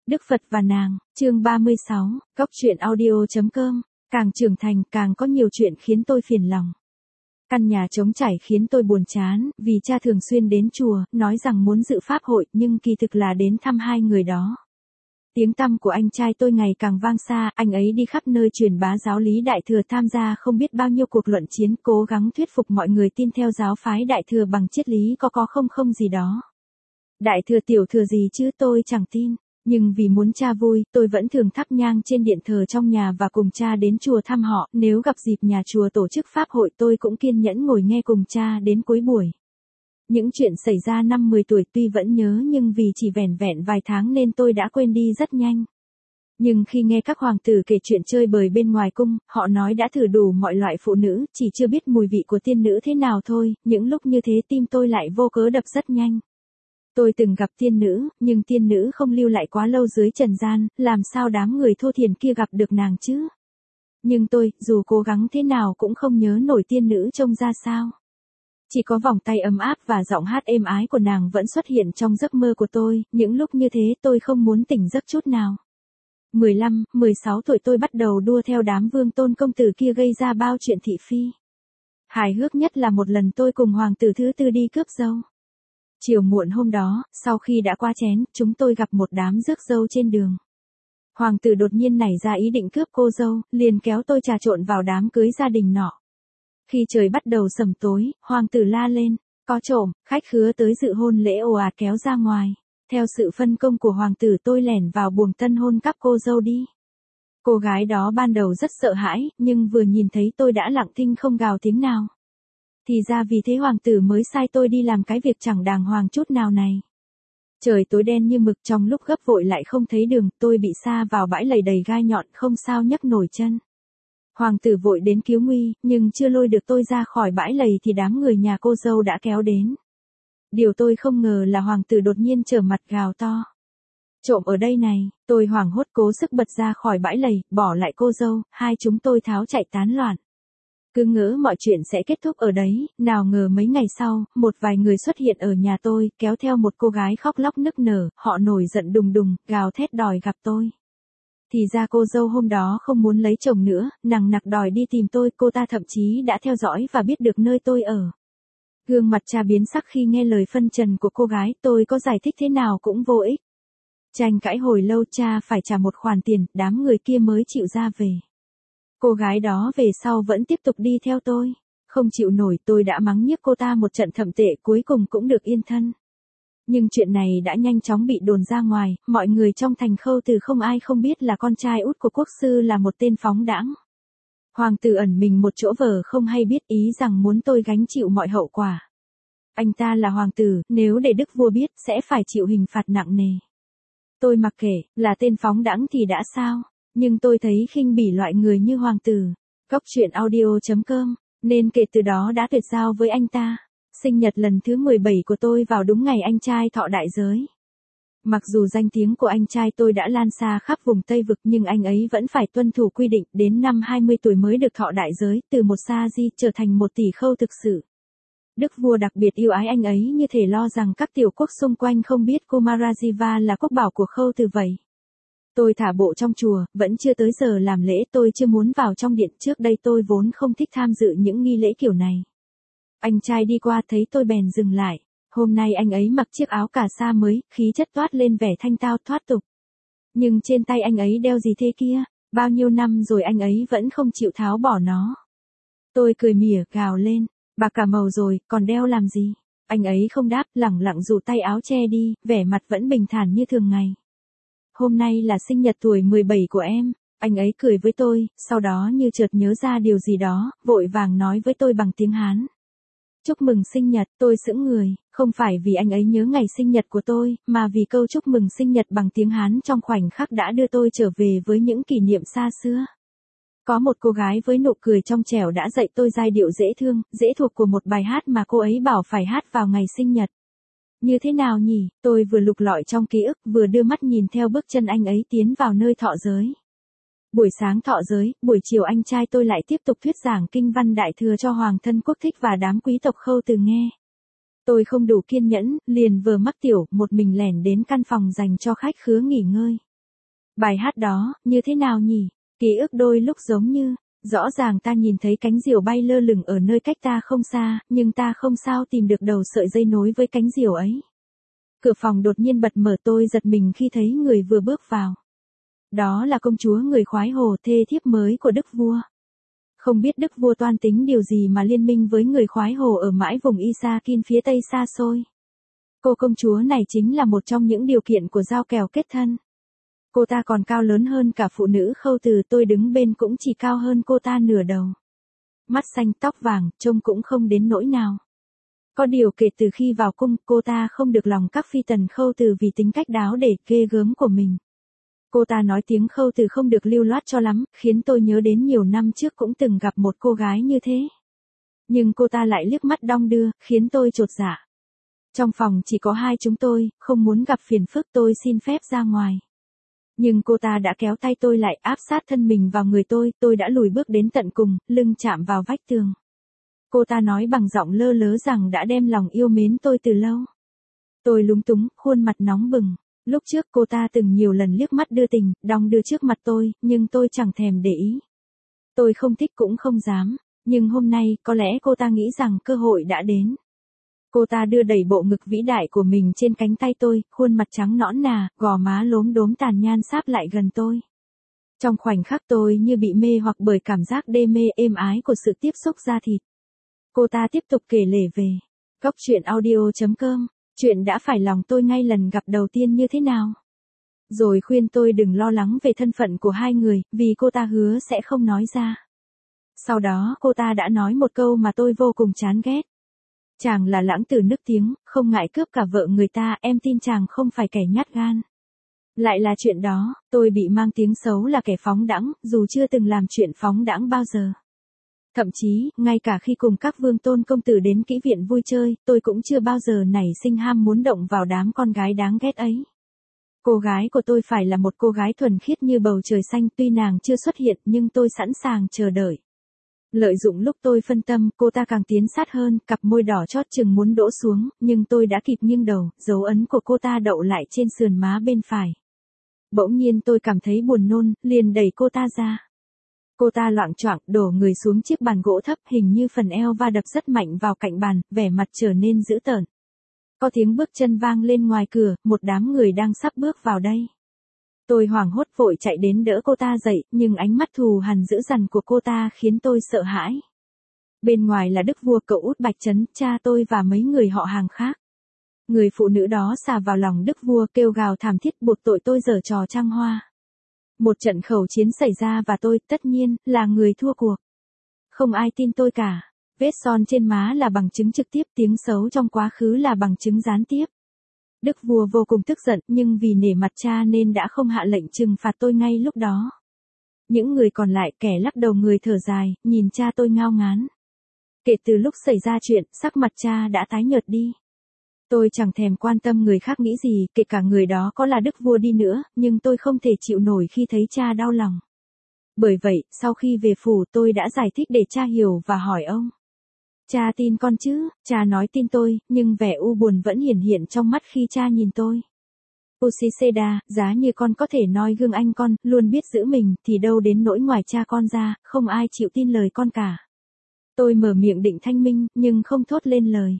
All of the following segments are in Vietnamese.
Đức Phật và nàng, chương 36, Cốc truyện audio.com, càng trưởng thành càng có nhiều chuyện khiến tôi phiền lòng. Căn nhà trống trải khiến tôi buồn chán, vì cha thường xuyên đến chùa, nói rằng muốn dự pháp hội, nhưng kỳ thực là đến thăm hai người đó. Tiếng tăm của anh trai tôi ngày càng vang xa, anh ấy đi khắp nơi truyền bá giáo lý Đại Thừa, tham gia không biết bao nhiêu cuộc luận chiến, cố gắng thuyết phục mọi người tin theo giáo phái Đại Thừa bằng triết lý có không gì đó. Đại Thừa tiểu thừa gì chứ, tôi chẳng tin. Nhưng vì muốn cha vui, tôi vẫn thường thắp nhang trên điện thờ trong nhà và cùng cha đến chùa thăm họ, nếu gặp dịp nhà chùa tổ chức pháp hội tôi cũng kiên nhẫn ngồi nghe cùng cha đến cuối buổi. Những chuyện xảy ra năm 10 tuổi tuy vẫn nhớ, nhưng vì chỉ vẻn vẹn vài tháng nên tôi đã quên đi rất nhanh. Nhưng khi nghe các hoàng tử kể chuyện chơi bời bên ngoài cung, họ nói đã thử đủ mọi loại phụ nữ, chỉ chưa biết mùi vị của tiên nữ thế nào thôi, những lúc như thế tim tôi lại vô cớ đập rất nhanh. Tôi từng gặp tiên nữ, nhưng tiên nữ không lưu lại quá lâu dưới trần gian, làm sao đám người thô thiển kia gặp được nàng chứ? Nhưng tôi, dù cố gắng thế nào cũng không nhớ nổi tiên nữ trông ra sao. Chỉ có vòng tay ấm áp và giọng hát êm ái của nàng vẫn xuất hiện trong giấc mơ của tôi, những lúc như thế tôi không muốn tỉnh giấc chút nào. 15, 16 tuổi tôi bắt đầu đua theo đám vương tôn công tử kia gây ra bao chuyện thị phi. Hài hước nhất là một lần tôi cùng hoàng tử thứ tư đi cướp dâu. Chiều muộn hôm đó, sau khi đã qua chén, chúng tôi gặp một đám rước dâu trên đường. Hoàng tử đột nhiên nảy ra ý định cướp cô dâu, liền kéo tôi trà trộn vào đám cưới gia đình nọ. Khi trời bắt đầu sầm tối, hoàng tử la lên, có trộm, khách khứa tới dự hôn lễ ồ ạt kéo ra ngoài. Theo sự phân công của hoàng tử tôi lẻn vào buồng tân hôn cắp cô dâu đi. Cô gái đó ban đầu rất sợ hãi, nhưng vừa nhìn thấy tôi đã lặng thinh không gào tiếng nào. Thì ra vì thế hoàng tử mới sai tôi đi làm cái việc chẳng đàng hoàng chút nào này. Trời tối đen như mực, trong lúc gấp vội lại không thấy đường, tôi bị sa vào bãi lầy đầy gai nhọn, không sao nhấc nổi chân. Hoàng tử vội đến cứu nguy, nhưng chưa lôi được tôi ra khỏi bãi lầy thì đám người nhà cô dâu đã kéo đến. Điều tôi không ngờ là hoàng tử đột nhiên trở mặt gào to. Trộm ở đây này, tôi hoảng hốt cố sức bật ra khỏi bãi lầy, bỏ lại cô dâu, hai chúng tôi tháo chạy tán loạn. Cứ ngỡ mọi chuyện sẽ kết thúc ở đấy, nào ngờ mấy ngày sau, một vài người xuất hiện ở nhà tôi, kéo theo một cô gái khóc lóc nức nở, họ nổi giận đùng đùng, gào thét đòi gặp tôi. Thì ra cô dâu hôm đó không muốn lấy chồng nữa, nằng nặc đòi đi tìm tôi, cô ta thậm chí đã theo dõi và biết được nơi tôi ở. Gương mặt cha biến sắc khi nghe lời phân trần của cô gái, tôi có giải thích thế nào cũng vô ích. Tranh cãi hồi lâu, cha phải trả một khoản tiền, đám người kia mới chịu ra về. Cô gái đó về sau vẫn tiếp tục đi theo tôi. Không chịu nổi, tôi đã mắng nhiếc cô ta một trận thậm tệ, cuối cùng cũng được yên thân. Nhưng chuyện này đã nhanh chóng bị đồn ra ngoài, mọi người trong thành Khâu Từ không ai không biết là con trai út của quốc sư là một tên phóng đãng. Hoàng tử ẩn mình một chỗ vờ không hay biết, ý rằng muốn tôi gánh chịu mọi hậu quả. Anh ta là hoàng tử, nếu để đức vua biết sẽ phải chịu hình phạt nặng nề. Tôi mặc kệ, là tên phóng đãng thì đã sao, nhưng tôi thấy khinh bỉ loại người như hoàng tử. Cốc truyện audio.com, nên kể từ đó đã tuyệt giao với anh ta. Sinh nhật lần thứ 17 của tôi vào đúng ngày anh trai thọ đại giới. Mặc dù danh tiếng của anh trai tôi đã lan xa khắp vùng Tây Vực, nhưng anh ấy vẫn phải tuân thủ quy định, đến năm 20 tuổi mới được thọ đại giới, từ một sa di trở thành một tỷ khâu thực sự. Đức vua đặc biệt yêu ái anh ấy như thể lo rằng các tiểu quốc xung quanh không biết Kumarajiva là quốc bảo của Khâu Từ vậy. Tôi thả bộ trong chùa, vẫn chưa tới giờ làm lễ, tôi chưa muốn vào trong điện, trước đây tôi vốn không thích tham dự những nghi lễ kiểu này. Anh trai đi qua thấy tôi bèn dừng lại. Hôm nay anh ấy mặc chiếc áo cà sa mới, khí chất toát lên vẻ thanh tao thoát tục. Nhưng trên tay anh ấy đeo gì thế kia, bao nhiêu năm rồi anh ấy vẫn không chịu tháo bỏ nó. Tôi cười mỉa gào lên, bạc cả màu rồi, còn đeo làm gì? Anh ấy không đáp, lẳng lặng rủ tay áo che đi, vẻ mặt vẫn bình thản như thường ngày. Hôm nay là sinh nhật tuổi 17 của em. Anh ấy cười với tôi, sau đó như chợt nhớ ra điều gì đó, vội vàng nói với tôi bằng tiếng Hán. Chúc mừng sinh nhật, tôi sững người, không phải vì anh ấy nhớ ngày sinh nhật của tôi, mà vì câu chúc mừng sinh nhật bằng tiếng Hán trong khoảnh khắc đã đưa tôi trở về với những kỷ niệm xa xưa. Có một cô gái với nụ cười trong trẻo đã dạy tôi giai điệu dễ thương, dễ thuộc của một bài hát mà cô ấy bảo phải hát vào ngày sinh nhật. Như thế nào nhỉ, tôi vừa lục lọi trong ký ức, vừa đưa mắt nhìn theo bước chân anh ấy tiến vào nơi thọ giới. Buổi sáng thọ giới, buổi chiều anh trai tôi lại tiếp tục thuyết giảng kinh văn Đại Thừa cho hoàng thân quốc thích và đám quý tộc Khâu Từ nghe. Tôi không đủ kiên nhẫn, liền vừa mắc tiểu, một mình lẻn đến căn phòng dành cho khách khứa nghỉ ngơi. Bài hát đó, như thế nào nhỉ? Ký ức đôi lúc giống như, rõ ràng ta nhìn thấy cánh diều bay lơ lửng ở nơi cách ta không xa, nhưng ta không sao tìm được đầu sợi dây nối với cánh diều ấy. Cửa phòng đột nhiên bật mở, tôi giật mình khi thấy người vừa bước vào. Đó là công chúa người khoái hồ, thê thiếp mới của đức vua. Không biết đức vua toan tính điều gì mà liên minh với người khoái hồ ở mãi vùng Isakin phía tây xa xôi. Cô công chúa này chính là một trong những điều kiện của giao kèo kết thân. Cô ta còn cao lớn hơn cả phụ nữ Khâu Từ, tôi đứng bên cũng chỉ cao hơn cô ta nửa đầu. Mắt xanh tóc vàng, trông cũng không đến nỗi nào. Có điều kể từ khi vào cung, cô ta không được lòng các phi tần Khâu Từ vì tính cách đáo để ghê gớm của mình. Cô ta nói tiếng Khâu Từ không được lưu loát cho lắm, khiến tôi nhớ đến nhiều năm trước cũng từng gặp một cô gái như thế. Nhưng cô ta lại liếc mắt đong đưa, khiến tôi chột dạ. Trong phòng chỉ có hai chúng tôi, không muốn gặp phiền phức, tôi xin phép ra ngoài. Nhưng cô ta đã kéo tay tôi lại, áp sát thân mình vào người tôi đã lùi bước đến tận cùng, lưng chạm vào vách tường. Cô ta nói bằng giọng lơ lớ rằng đã đem lòng yêu mến tôi từ lâu. Tôi lúng túng, khuôn mặt nóng bừng. Lúc trước cô ta từng nhiều lần liếc mắt đưa tình, đong đưa trước mặt tôi, nhưng tôi chẳng thèm để ý. Tôi không thích cũng không dám, nhưng hôm nay có lẽ cô ta nghĩ rằng cơ hội đã đến. Cô ta đưa đẩy bộ ngực vĩ đại của mình trên cánh tay tôi, khuôn mặt trắng nõn nà, gò má lốm đốm tàn nhan sáp lại gần tôi. Trong khoảnh khắc tôi như bị mê hoặc bởi cảm giác đê mê êm ái của sự tiếp xúc da thịt. Cô ta tiếp tục kể lể về Cốc truyện audio.com, chuyện đã phải lòng tôi ngay lần gặp đầu tiên như thế nào. Rồi khuyên tôi đừng lo lắng về thân phận của hai người, vì cô ta hứa sẽ không nói ra. Sau đó cô ta đã nói một câu mà tôi vô cùng chán ghét. Chàng là lãng tử nức tiếng, không ngại cướp cả vợ người ta, em tin chàng không phải kẻ nhát gan. Lại là chuyện đó, tôi bị mang tiếng xấu là kẻ phóng đãng, dù chưa từng làm chuyện phóng đãng bao giờ. Thậm chí, ngay cả khi cùng các vương tôn công tử đến kỹ viện vui chơi, tôi cũng chưa bao giờ nảy sinh ham muốn động vào đám con gái đáng ghét ấy. Cô gái của tôi phải là một cô gái thuần khiết như bầu trời xanh, tuy nàng chưa xuất hiện nhưng tôi sẵn sàng chờ đợi. Lợi dụng lúc tôi phân tâm, cô ta càng tiến sát hơn, cặp môi đỏ chót chừng muốn đổ xuống, nhưng tôi đã kịp nghiêng đầu, dấu ấn của cô ta đậu lại trên sườn má bên phải. Bỗng nhiên tôi cảm thấy buồn nôn, liền đẩy cô ta ra. Cô ta loạng choạng đổ người xuống chiếc bàn gỗ thấp, hình như phần eo va đập rất mạnh vào cạnh bàn, vẻ mặt trở nên dữ tợn. Có tiếng bước chân vang lên ngoài cửa, một đám người đang sắp bước vào đây. Tôi hoảng hốt vội chạy đến đỡ cô ta dậy, nhưng ánh mắt thù hằn dữ dằn của cô ta khiến tôi sợ hãi. Bên ngoài là đức vua, cậu út Bạch Trấn, cha tôi và mấy người họ hàng khác. Người phụ nữ đó xà vào lòng đức vua kêu gào thảm thiết buộc tội tôi giở trò trăng hoa. Một trận khẩu chiến xảy ra và tôi, tất nhiên, là người thua cuộc. Không ai tin tôi cả. Vết son trên má là bằng chứng trực tiếp, tiếng xấu trong quá khứ là bằng chứng gián tiếp. Đức vua vô cùng tức giận, nhưng vì nể mặt cha nên đã không hạ lệnh trừng phạt tôi ngay lúc đó. Những người còn lại, kẻ lắc đầu người thở dài, nhìn cha tôi ngao ngán. Kể từ lúc xảy ra chuyện, sắc mặt cha đã tái nhợt đi. Tôi chẳng thèm quan tâm người khác nghĩ gì, kể cả người đó có là đức vua đi nữa, nhưng tôi không thể chịu nổi khi thấy cha đau lòng. Bởi vậy, sau khi về phủ tôi đã giải thích để cha hiểu và hỏi ông. Cha tin con chứ? Cha nói tin tôi, nhưng vẻ u buồn vẫn hiển hiện trong mắt khi cha nhìn tôi. Ushishida, giá như con có thể noi gương anh con, luôn biết giữ mình, thì đâu đến nỗi ngoài cha con ra, không ai chịu tin lời con cả. Tôi mở miệng định thanh minh, nhưng không thốt lên lời.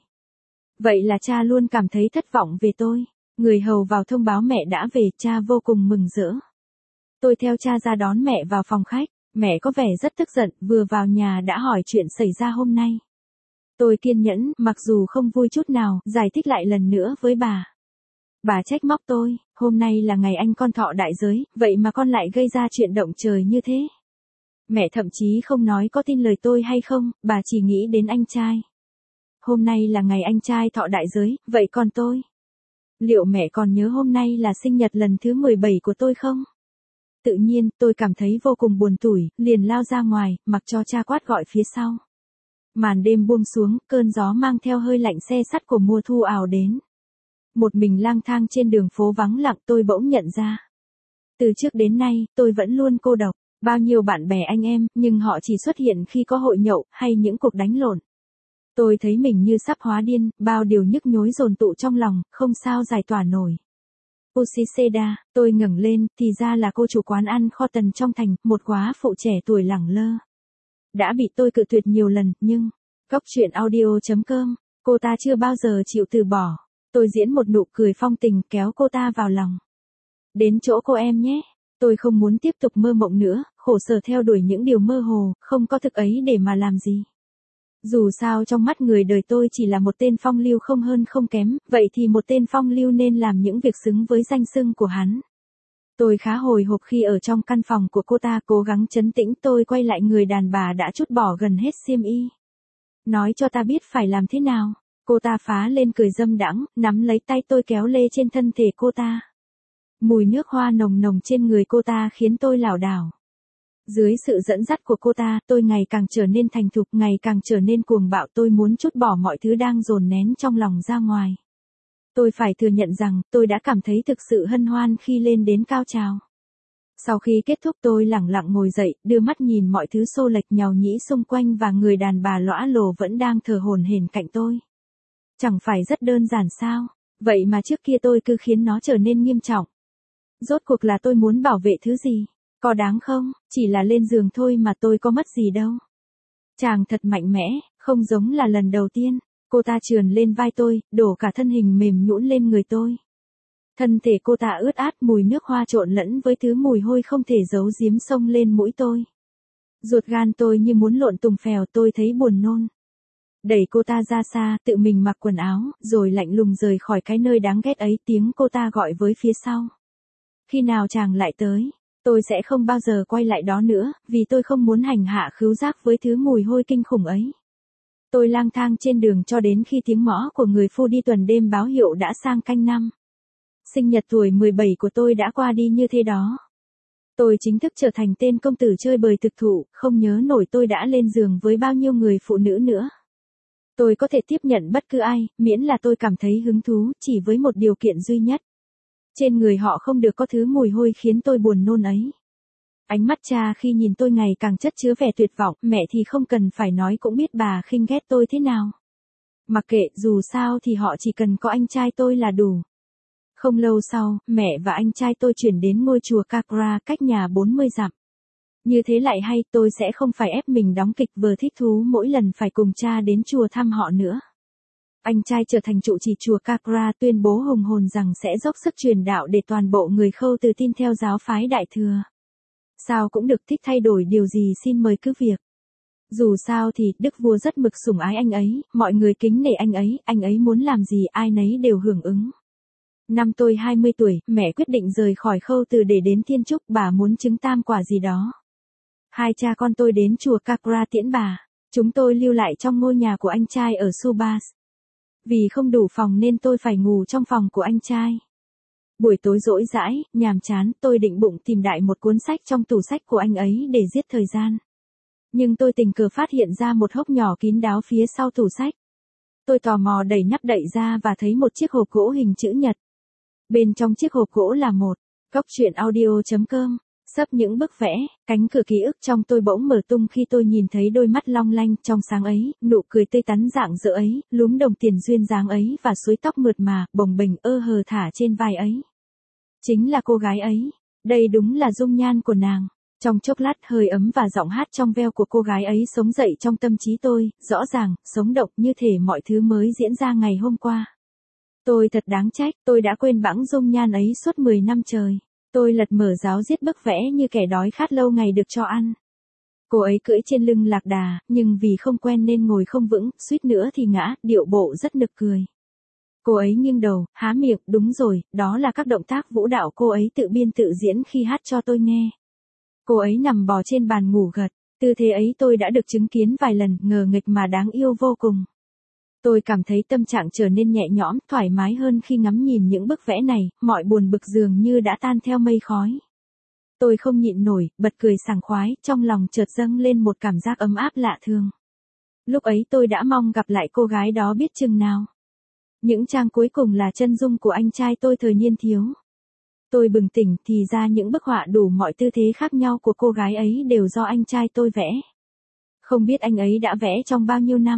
Vậy là cha luôn cảm thấy thất vọng về tôi. Người hầu vào thông báo mẹ đã về, cha vô cùng mừng rỡ. Tôi theo cha ra đón mẹ vào phòng khách, mẹ có vẻ rất tức giận, vừa vào nhà đã hỏi chuyện xảy ra hôm nay. Tôi kiên nhẫn, mặc dù không vui chút nào, giải thích lại lần nữa với bà. Bà trách móc tôi, hôm nay là ngày anh con thọ đại giới, vậy mà con lại gây ra chuyện động trời như thế. Mẹ thậm chí không nói có tin lời tôi hay không, bà chỉ nghĩ đến anh trai. Hôm nay là ngày anh trai thọ đại giới, vậy còn tôi? Liệu mẹ còn nhớ hôm nay là sinh nhật lần thứ 17 của tôi không? Tự nhiên, tôi cảm thấy vô cùng buồn tủi, liền lao ra ngoài, mặc cho cha quát gọi phía sau. Màn đêm buông xuống, cơn gió mang theo hơi lạnh se sắt của mùa thu ào đến. Một mình lang thang trên đường phố vắng lặng, tôi bỗng nhận ra. Từ trước đến nay, tôi vẫn luôn cô độc, bao nhiêu bạn bè anh em, nhưng họ chỉ xuất hiện khi có hội nhậu, hay những cuộc đánh lộn. Tôi thấy mình như sắp hóa điên, bao điều nhức nhối dồn tụ trong lòng, không sao giải tỏa nổi. Fushiseda, tôi ngẩng lên, thì ra là cô chủ quán ăn kho tần trong thành, một góa phụ trẻ tuổi lẳng lơ. Đã bị tôi cự tuyệt nhiều lần, nhưng, Cốc truyện audio.com, cô ta chưa bao giờ chịu từ bỏ. Tôi diễn một nụ cười phong tình kéo cô ta vào lòng. Đến chỗ cô em nhé. Tôi không muốn tiếp tục mơ mộng nữa, khổ sở theo đuổi những điều mơ hồ, không có thực ấy để mà làm gì. Dù sao trong mắt người đời tôi chỉ là một tên phong lưu không hơn không kém, vậy thì một tên phong lưu nên làm những việc xứng với danh xưng của hắn. Tôi khá hồi hộp khi ở trong căn phòng của cô ta cố gắng trấn tĩnh. Tôi quay lại người đàn bà đã trút bỏ gần hết xiêm y. Nói cho ta biết phải làm thế nào. Cô ta phá lên cười dâm đãng, nắm lấy tay tôi kéo lê trên thân thể cô ta. Mùi nước hoa nồng nồng trên người cô ta khiến tôi lảo đảo. Dưới sự dẫn dắt của cô ta, tôi ngày càng trở nên thành thục, ngày càng trở nên cuồng bạo. Tôi muốn trút bỏ mọi thứ đang dồn nén trong lòng ra ngoài. Tôi phải thừa nhận rằng, tôi đã cảm thấy thực sự hân hoan khi lên đến cao trào. Sau khi kết thúc tôi lẳng lặng ngồi dậy, đưa mắt nhìn mọi thứ xô lệch nhàu nhĩ xung quanh và người đàn bà lõa lồ vẫn đang thở hổn hển cạnh tôi. Chẳng phải rất đơn giản sao? Vậy mà trước kia tôi cứ khiến nó trở nên nghiêm trọng. Rốt cuộc là tôi muốn bảo vệ thứ gì? Có đáng không? Chỉ là lên giường thôi mà tôi có mất gì đâu. Chàng thật mạnh mẽ, không giống là lần đầu tiên. Cô ta trườn lên vai tôi, đổ cả thân hình mềm nhũn lên người tôi. Thân thể cô ta ướt át, mùi nước hoa trộn lẫn với thứ mùi hôi không thể giấu giếm xông lên mũi tôi. Ruột gan tôi như muốn lộn tùng phèo, tôi thấy buồn nôn. Đẩy cô ta ra xa, tự mình mặc quần áo, rồi lạnh lùng rời khỏi cái nơi đáng ghét ấy. Tiếng cô ta gọi với phía sau. Khi nào chàng lại tới? Tôi sẽ không bao giờ quay lại đó nữa, vì tôi không muốn hành hạ khứu giác với thứ mùi hôi kinh khủng ấy. Tôi lang thang trên đường cho đến khi tiếng mõ của người phu đi tuần đêm báo hiệu đã sang canh năm. Sinh nhật tuổi 17 của tôi đã qua đi như thế đó. Tôi chính thức trở thành tên công tử chơi bời thực thụ, không nhớ nổi tôi đã lên giường với bao nhiêu người phụ nữ nữa. Tôi có thể tiếp nhận bất cứ ai, miễn là tôi cảm thấy hứng thú, chỉ với một điều kiện duy nhất. Trên người họ không được có thứ mùi hôi khiến tôi buồn nôn ấy. Ánh mắt cha khi nhìn tôi ngày càng chất chứa vẻ tuyệt vọng, mẹ thì không cần phải nói cũng biết bà khinh ghét tôi thế nào. Mặc kệ, dù sao thì họ chỉ cần có anh trai tôi là đủ. Không lâu sau, mẹ và anh trai tôi chuyển đến ngôi chùa Kakra cách nhà 40 dặm. Như thế lại hay, tôi sẽ không phải ép mình đóng kịch vừa thích thú mỗi lần phải cùng cha đến chùa thăm họ nữa. Anh trai trở thành trụ trì chùa Kakra tuyên bố hùng hồn rằng sẽ dốc sức truyền đạo để toàn bộ người Khâu từ tin theo giáo phái Đại Thừa. Sao cũng được, thích thay đổi điều gì xin mời cứ việc. Dù sao thì, đức vua rất mực sủng ái anh ấy, mọi người kính nể anh ấy muốn làm gì ai nấy đều hưởng ứng. Năm tôi 20 tuổi, mẹ quyết định rời khỏi Khâu từ để đến Thiên Trúc, bà muốn chứng tam quả gì đó. Hai cha con tôi đến chùa Kakra tiễn bà. Chúng tôi lưu lại trong ngôi nhà của anh trai ở Subas. Vì không đủ phòng nên tôi phải ngủ trong phòng của anh trai. Buổi tối rỗi rãi, nhàm chán, tôi định bụng tìm đại một cuốn sách trong tủ sách của anh ấy để giết thời gian. Nhưng tôi tình cờ phát hiện ra một hốc nhỏ kín đáo phía sau tủ sách. Tôi tò mò đẩy nắp đậy ra và thấy một chiếc hộp gỗ hình chữ nhật. Bên trong chiếc hộp gỗ là một cốc truyện audio.com. Sấp những bức vẽ, cánh cửa ký ức trong tôi bỗng mở tung khi tôi nhìn thấy đôi mắt long lanh trong sáng ấy, nụ cười tươi tắn rạng rỡ ấy, lúm đồng tiền duyên dáng ấy và suối tóc mượt mà, bồng bềnh hờ thả trên vai ấy. Chính là cô gái ấy. Đây đúng là dung nhan của nàng. Trong chốc lát hơi ấm và giọng hát trong veo của cô gái ấy sống dậy trong tâm trí tôi, rõ ràng, sống động như thể mọi thứ mới diễn ra ngày hôm qua. Tôi thật đáng trách, tôi đã quên bẵng dung nhan ấy suốt 10 năm trời. Tôi lật mở giáo diết bức vẽ như kẻ đói khát lâu ngày được cho ăn. Cô ấy cưỡi trên lưng lạc đà, nhưng vì không quen nên ngồi không vững, suýt nữa thì ngã, điệu bộ rất nực cười. Cô ấy nghiêng đầu, há miệng, đúng rồi, đó là các động tác vũ đạo cô ấy tự biên tự diễn khi hát cho tôi nghe. Cô ấy nằm bò trên bàn ngủ gật, tư thế ấy tôi đã được chứng kiến vài lần, ngờ nghịch mà đáng yêu vô cùng. Tôi cảm thấy tâm trạng trở nên nhẹ nhõm, thoải mái hơn khi ngắm nhìn những bức vẽ này, mọi buồn bực dường như đã tan theo mây khói. Tôi không nhịn nổi, bật cười sảng khoái, trong lòng chợt dâng lên một cảm giác ấm áp lạ thường. Lúc ấy tôi đã mong gặp lại cô gái đó biết chừng nào. Những trang cuối cùng là chân dung của anh trai tôi thời niên thiếu. Tôi bừng tỉnh thì ra những bức họa đủ mọi tư thế khác nhau của cô gái ấy đều do anh trai tôi vẽ. Không biết anh ấy đã vẽ trong bao nhiêu năm.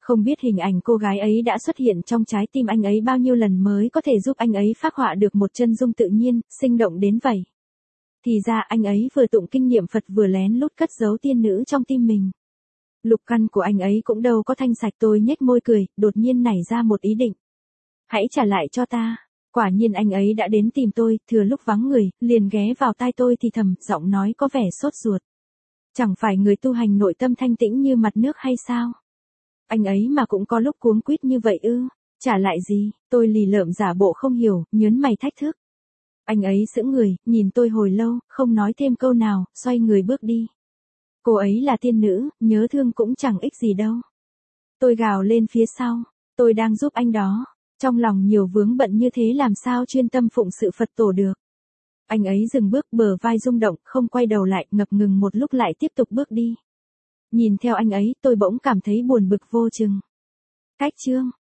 Không biết hình ảnh cô gái ấy đã xuất hiện trong trái tim anh ấy bao nhiêu lần mới có thể giúp anh ấy phác họa được một chân dung tự nhiên, sinh động đến vậy. Thì ra anh ấy vừa tụng kinh niệm Phật vừa lén lút cất giấu tiên nữ trong tim mình. Lục căn của anh ấy cũng đâu có thanh sạch, tôi nhếch môi cười, đột nhiên nảy ra một ý định. Hãy trả lại cho ta. Quả nhiên anh ấy đã đến tìm tôi, thừa lúc vắng người, liền ghé vào tai tôi thì thầm, giọng nói có vẻ sốt ruột. Chẳng phải người tu hành nội tâm thanh tĩnh như mặt nước hay sao? Anh ấy mà cũng có lúc cuống quýt như vậy ư? Trả lại gì? Tôi lì lợm giả bộ không hiểu, nhớn mày thách thức. Anh ấy sững người, nhìn tôi hồi lâu, không nói thêm câu nào, xoay người bước đi. Cô ấy là tiên nữ, nhớ thương cũng chẳng ích gì đâu. Tôi gào lên phía sau, tôi đang giúp anh đó. Trong lòng nhiều vướng bận như thế làm sao chuyên tâm phụng sự Phật tổ được. Anh ấy dừng bước, bờ vai rung động, không quay đầu lại, ngập ngừng một lúc lại tiếp tục bước đi. Nhìn theo anh ấy, tôi bỗng cảm thấy buồn bực vô chừng. Cách chương